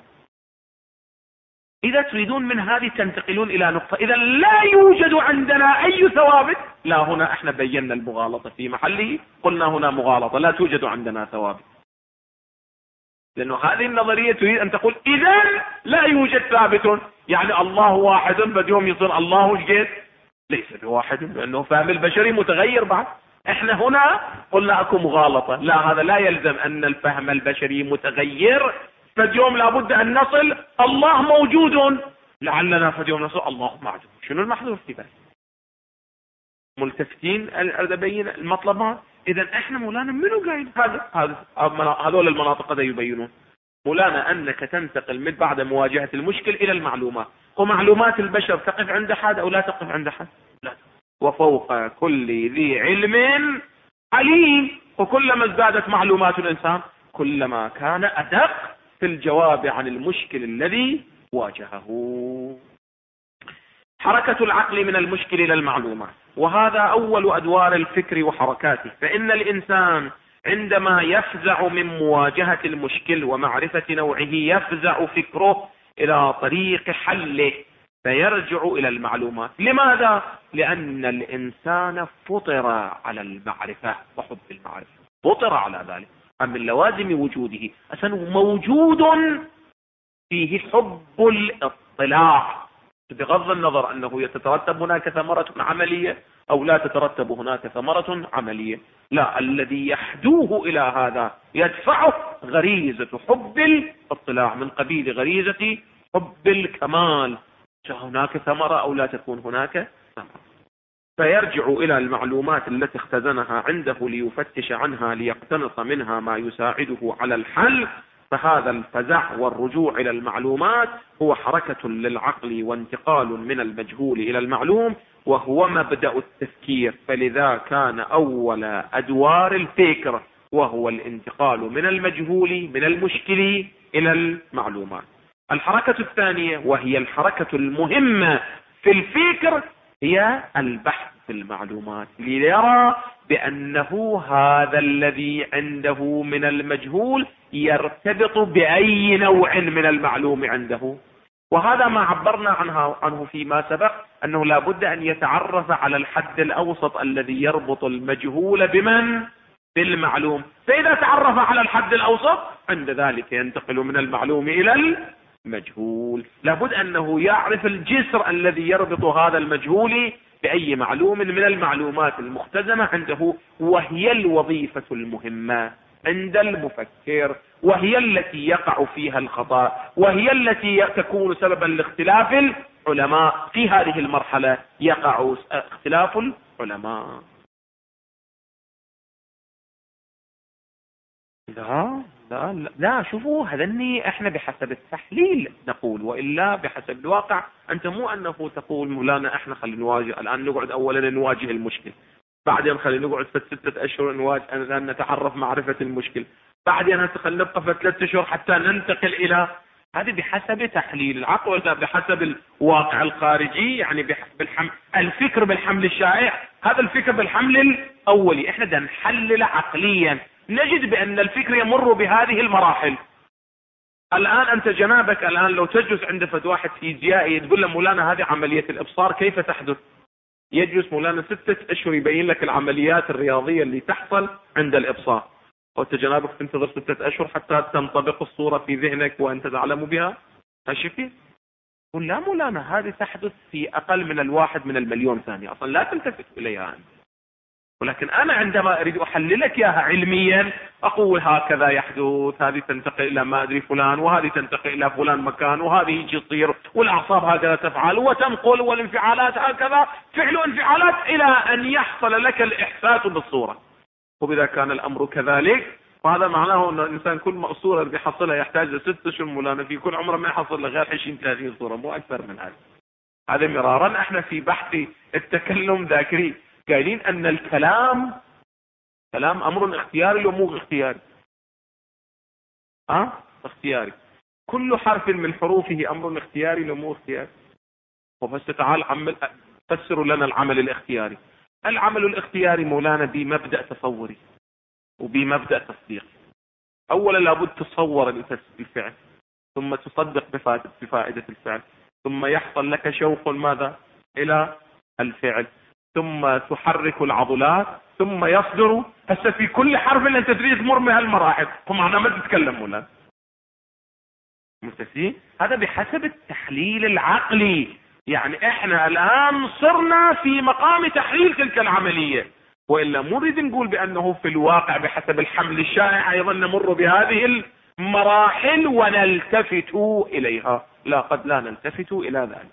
إذا تريدون من هذه تنتقلون إلى نقطة إذا لا يوجد عندنا أي ثوابت. لا، هنا احنا بينا المغالطة في محله، قلنا هنا مغالطة، لا توجد عندنا ثوابت. لأنه هذه النظرية تريد أن تقول إذا لا يوجد ثابت، يعني الله واحد بديهم يصير الله جد، ليس بواحد، لأنه فهم البشري متغير بعد. احنا هنا قلنا اكو مغالطة. لا، هذا لا يلزم أن الفهم البشري متغير. فاليوم لابد أن نصل الله موجود، لعلنا فاليوم نصل الله معدوم. شنو المحذوف في ذلك؟ ملتفتين أريد أبين المطلب معه. إذا إحنا مولانا منو قايل هذول المناطق هذا يبينون مولانا أنك تنتقل من بعد مواجهة المشكل إلى المعلومات، ومعلومات البشر تقف عند حد أو لا تقف عند حد؟ لا. وفوق كل ذي علم عليم. وكلما ازدادت معلومات الإنسان كلما كان أدق في الجواب عن المشكل الذي واجهه. حركة العقل من المشكل إلى المعلومات، وهذا أول أدوار الفكر وحركاته. فإن الإنسان عندما يفزع من مواجهة المشكل ومعرفة نوعه يفزع فكره إلى طريق حله فيرجع إلى المعلومات. لماذا؟ لأن الإنسان فطر على المعرفة وحب المعرفة، فطر على ذلك، من لوازم وجوده أساسا موجود فيه حب الاطلاع، بغض النظر أنه يترتب هناك ثمرة عملية أو لا تترتب هناك ثمرة عملية. لا، الذي يحدوه إلى هذا يدفعه غريزة حب الاطلاع من قبيل غريزة حب الكمال، هناك ثمرة أو لا تكون هناك ثمرة. فيرجع إلى المعلومات التي اختزنها عنده ليفتش عنها ليقتنص منها ما يساعده على الحل. فهذا الفزع والرجوع إلى المعلومات هو حركة للعقل وانتقال من المجهول إلى المعلوم، وهو مبدأ التفكير. فلذا كان أول أدوار الفكر وهو الانتقال من المجهول من المشكل إلى المعلومات. الحركة الثانية وهي الحركة المهمة في الفكر هي البحث في المعلومات، ليرى بأنه هذا الذي عنده من المجهول يرتبط بأي نوع من المعلوم عنده. وهذا ما عبرنا عنه فيما سبق، أنه لا بد أن يتعرف على الحد الأوسط الذي يربط المجهول بمن؟ بالمعلوم. فإذا تعرف على الحد الأوسط عند ذلك ينتقل من المعلوم إلى المجهول. لا بد أنه يعرف الجسر الذي يربط هذا المجهول بأي معلوم من المعلومات المختزنة عنده، وهي الوظيفة المهمة عند المفكر، وهي التي يقع فيها الخطأ، وهي التي تكون سببا لاختلاف العلماء. في هذه المرحلة يقع اختلاف العلماء. لا شوفوا هذني احنا بحسب التحليل نقول، وإلا بحسب الواقع. انت مو انه تقول مولانا احنا خلينا نواجه الان، نقعد اولا نواجه المشكل، بعدين خلينا نقعد في 6 اشهر نواجه نتعرف معرفة المشكل، بعدين خلينا نبقى في 3 اشهر حتى ننتقل الى. هذه بحسب تحليل العقل، ولا بحسب الواقع الخارجي، يعني الفكر بالحمل الشائع. هذا الفكر بالحمل الاولي احنا بدنا نحلل عقليا، نجد بأن الفكر يمر بهذه المراحل. الآن أنت جنابك الآن لو تجلس عند فد واحد فيزيائي تقول له مولانا هذه عملية الإبصار كيف تحدث؟ يجلس مولانا 6 أشهر يبين لك العمليات الرياضية اللي تحصل عند الإبصار، وأنت جنابك تنتظر 6 أشهر حتى تنطبق الصورة في ذهنك وأنت تعلم بها. هالشكل قل لا مولانا هذه تحدث في أقل من 1 من المليون ثانية، أصلا لا تلتفت إليها أنت. ولكن أنا عندما أريد أحللك إياها علميا أقول هكذا يحدث، هذه تنتقل إلى ما أدري فلان، وهذه تنتقل إلى فلان مكان، وهذه يجي تصير، والأعصاب هكذا تفعل وتنقل، والانفعالات هكذا فعل انفعالات، إلى أن يحصل لك الإحساس بالصورة. وبذا كان الأمر كذلك، وهذا معناه أن الإنسان كل صورة بيحصلها يحتاج 6 أشهر مولانا، في كل عمره ما يحصل له غير 20-30 صورة، مو أكثر من هذا. هذا مرارا احنا في بحث التكلم ذاكري قايلين أن الكلام أمر اختياري ومو اختياري. اختياري. كل حرف من حروفه أمر اختياري ومو اختياري. وبس تعال فسروا لنا العمل الاختياري. العمل الاختياري مولانا بمبدأ تصوري وبمبدأ تصديقي. أولا لابد تصور الفعل، ثم تصدق بفائدة الفعل، ثم يحصل لك شوق ماذا؟ إلى الفعل، ثم تحرك العضلات، ثم يصدر. هسه في كل حرف اللي انت تريد تمر من هالمراحل، هم انا ما تتكلم ولا مستفيد. هذا بحسب التحليل العقلي. يعني احنا الان صرنا في مقام تحليل تلك العملية، وإلا نريد نقول بأنه في الواقع بحسب الحمل الشائع أيضا نمر بهذه المراحل ونلتفت إليها. لا، قد لا نلتفت إلى ذلك.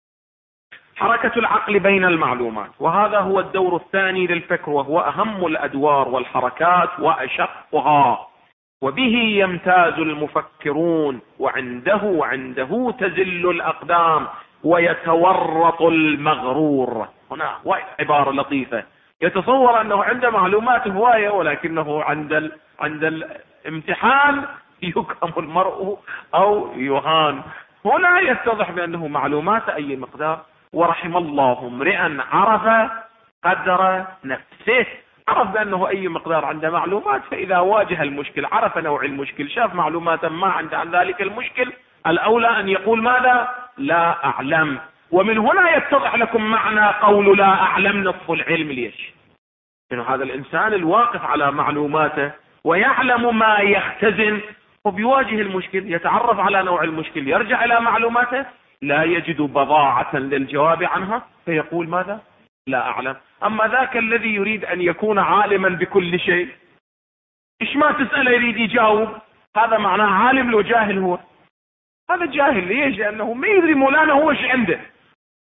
حركة العقل بين المعلومات، وهذا هو الدور الثاني للفكر، وهو أهم الأدوار والحركات وأشقها، وبه يمتاز المفكرون، وعنده تزل الأقدام ويتورط المغرور. هنا عبارة لطيفة، يتصور أنه عنده معلومات هواية، ولكنه عند الامتحان يكرم المرء أو يهان. هنا يتضح بأنه معلومات أي مقدار. ورحم الله امرئا عرف قدر نفسه، عرف بأنه أي مقدار عنده معلومات، فإذا واجه المشكل عرف نوع المشكل، شاف معلوماتا ما عنده عن ذلك المشكل، الأولى أن يقول ماذا؟ لا أعلم. ومن هنا يتضح لكم معنى قول لا أعلم نصف العلم. ليش؟ لأن هذا الإنسان الواقف على معلوماته ويعلم ما يختزن، وبيواجه المشكل، يتعرف على نوع المشكل، يرجع إلى معلوماته، لا يجد بضاعة للجواب عنها، فيقول ماذا؟ لا أعلم. أما ذاك الذي يريد أن يكون عالما بكل شيء، إيش ما تسأله يريد يجاوب. هذا معناه عالم لو جاهل هو. هذا جاهل. ليش؟ لأنه ما يدري مولانا هو إيش عنده.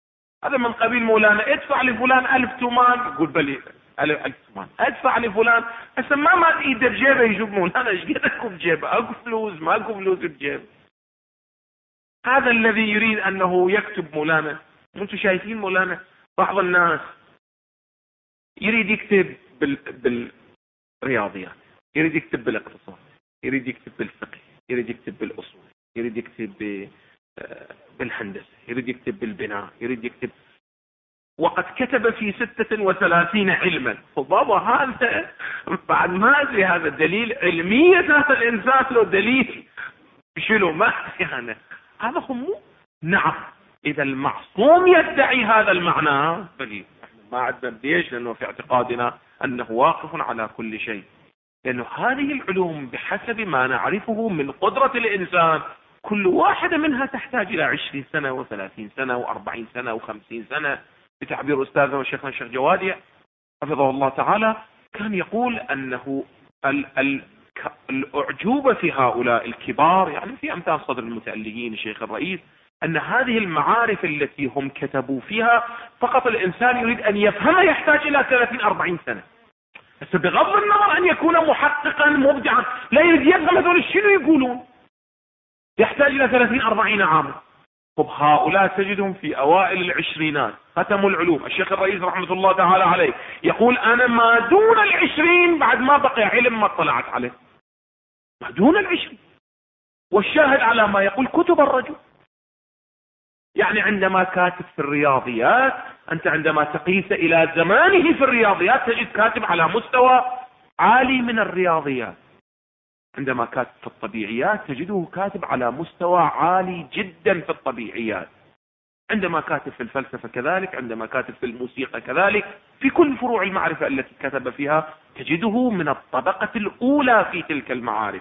هذا من قبيل مولانا ادفع لفلان 1000 تومان، يقول بلي 1000 تومان. ادفع لفلان، هسه ما ايده بجيبه يجيب مولانا ايش قد اكو بجيبه، اكو فلوس ما اكو فلوس بجيبه. هذا الذي يريد انه يكتب مولانا. انتم شايفين مولانا بعض الناس يريد يكتب بالرياضيات، يريد يكتب بالاقتصاد، يريد يكتب بالفقه، يريد يكتب بالاصول، يريد يكتب بالهندسة، يريد يكتب بالبناء، يريد يكتب، وقد كتب في 36 علما. وبابا هذا بعد ما ادري هذا دليل علمية هذا الانسان، له دليل شنو ما يعني هذا هم. نعم اذا المعصوم يدعي هذا المعنى بلي احنا ما عندنا ليش، لانه في اعتقادنا انه واقف على كل شيء، لانه هذه العلوم بحسب ما نعرفه من قدرة الانسان كل واحدة منها تحتاج الى 20 سنة و30 سنة و40 سنة و50 سنة. بتعبير استاذنا وشيخنا الشيخ جوادي حفظه الله تعالى كان يقول انه الاعجوبة في هؤلاء الكبار، يعني في امثال صدر المتألهين الشيخ الرئيس، ان هذه المعارف التي هم كتبوا فيها فقط الانسان يريد ان يفهمها يحتاج الى 30-40 سنة. بس بغض النظر ان يكون محققا مبدعا لا يريد يفهم هذول شنو يقولون، يحتاج الى 30-40 عاما. طب هؤلاء تجدهم في اوائل العشرينات ختموا العلوم. الشيخ الرئيس رحمة الله تعالى عليه يقول انا ما دون 20 بعد ما بقي علم ما اطلعت عليه، ما دون 20. والشاهد على ما يقول كتب الرجل. يعني عندما كاتب في الرياضيات، انت عندما تقيس الى زمانه في الرياضيات تجد كاتب على مستوى عالي من الرياضيات. عندما كاتب في الطبيعيات تجده كاتب على مستوى عالي جدا في الطبيعيات. عندما كاتب في الفلسفة كذلك، عندما كاتب في الموسيقى كذلك، في كل فروع المعرفة التي كتب فيها تجده من الطبقة الأولى في تلك المعارف.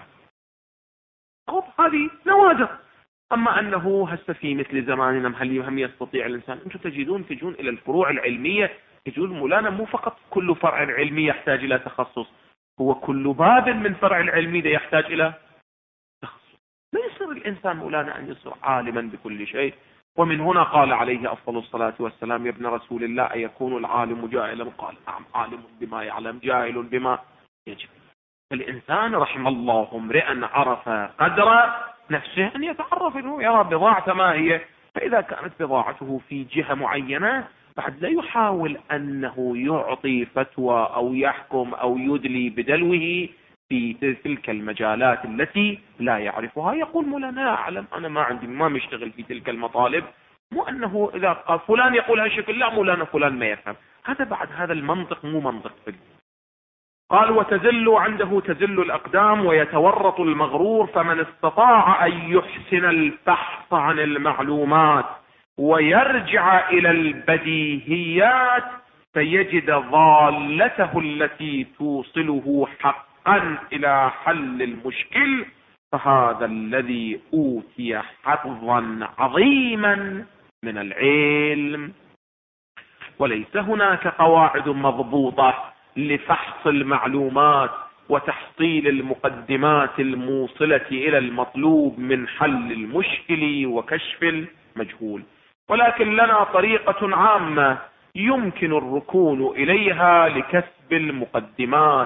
هذه نوادر. أما أنه هسه في مثل زماننا هل هم يستطيع الإنسان، أنتم تجدون إلى الفروع العلمية، تجدون مولانا مو فقط كل فرع علمي يحتاج إلى تخصص، هو كل باب من فرع العلمي ده يحتاج إلى تخصص. لا يصير الإنسان مولانا أن يصير عالما بكل شيء. ومن هنا قال عليه أفضل الصلاة والسلام يا ابن رسول الله أيكون العالم جاهلا؟ قال نعم، عالم بما يعلم جاهل بما يجب. الإنسان رحم الله امرئا عرف قدر نفسه أن يتعرف أنه يرى بضاعة ما هي، فإذا كانت بضاعته في جهة معينة بعد لا يحاول أنه يعطي فتوى أو يحكم أو يدلي بدلوه في تلك المجالات التي لا يعرفها. يقول مولانا أعلم، أنا ما عندي، ما مشتغل في تلك المطالب. مو أنه إذا قال فلان يقول هالشكل لا مولانا فلان ما يفهم، هذا بعد هذا المنطق مو منطق فيه. قال وتزل عنده تزل الأقدام ويتورط المغرور، فمن استطاع أن يحسن البحث عن المعلومات ويرجع إلى البديهيات فيجد ضالته التي توصله حقا إلى حل المشكل، فهذا الذي أوتي حظا عظيما من العلم. وليس هناك قواعد مضبوطة لفحص المعلومات وتحصيل المقدمات الموصلة إلى المطلوب من حل المشكل وكشف المجهول، ولكن لنا طريقة عامة يمكن الركون إليها لكسب المقدمات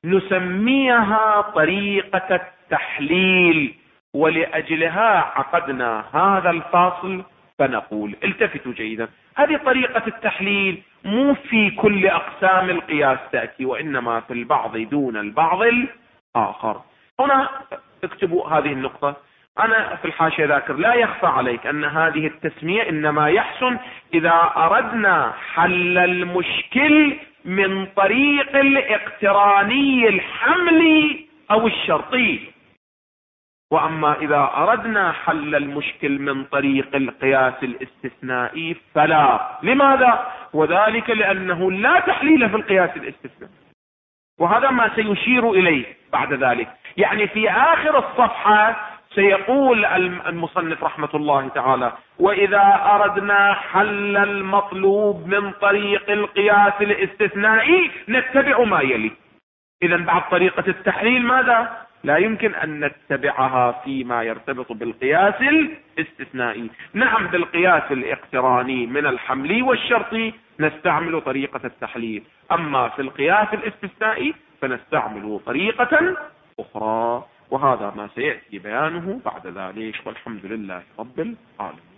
نسميها طريقة التحليل، ولأجلها عقدنا هذا الفاصل. فنقول التفتوا جيدا، هذه طريقة التحليل مو في كل أقسام القياس تأتي، وإنما في البعض دون البعض الآخر. هنا اكتبوا هذه النقطة. أنا في الحاشية ذاكر لا يخفى عليك أن هذه التسمية إنما يحسن إذا أردنا حل المشكل من طريق الاقتراني الحملي أو الشرطي. وأما إذا أردنا حل المشكل من طريق القياس الاستثنائي فلا. لماذا؟ وذلك لأنه لا تحليل في القياس الاستثنائي، وهذا ما سيشير إليه بعد ذلك. يعني في آخر الصفحة سيقول المصنف رحمة الله تعالى وإذا أردنا حل المطلوب من طريق القياس الاستثنائي نتبع ما يلي. إذن بعد طريقة التحليل ماذا؟ لا يمكن أن نتبعها فيما يرتبط بالقياس الاستثنائي. نعم بالقياس الاقتراني من الحملي والشرطي نستعمل طريقة التحليل، أما في القياس الاستثنائي فنستعمل طريقة أخرى، وهذا ما سيأتي بيانه بعد ذلك، والحمد لله رب العالمين.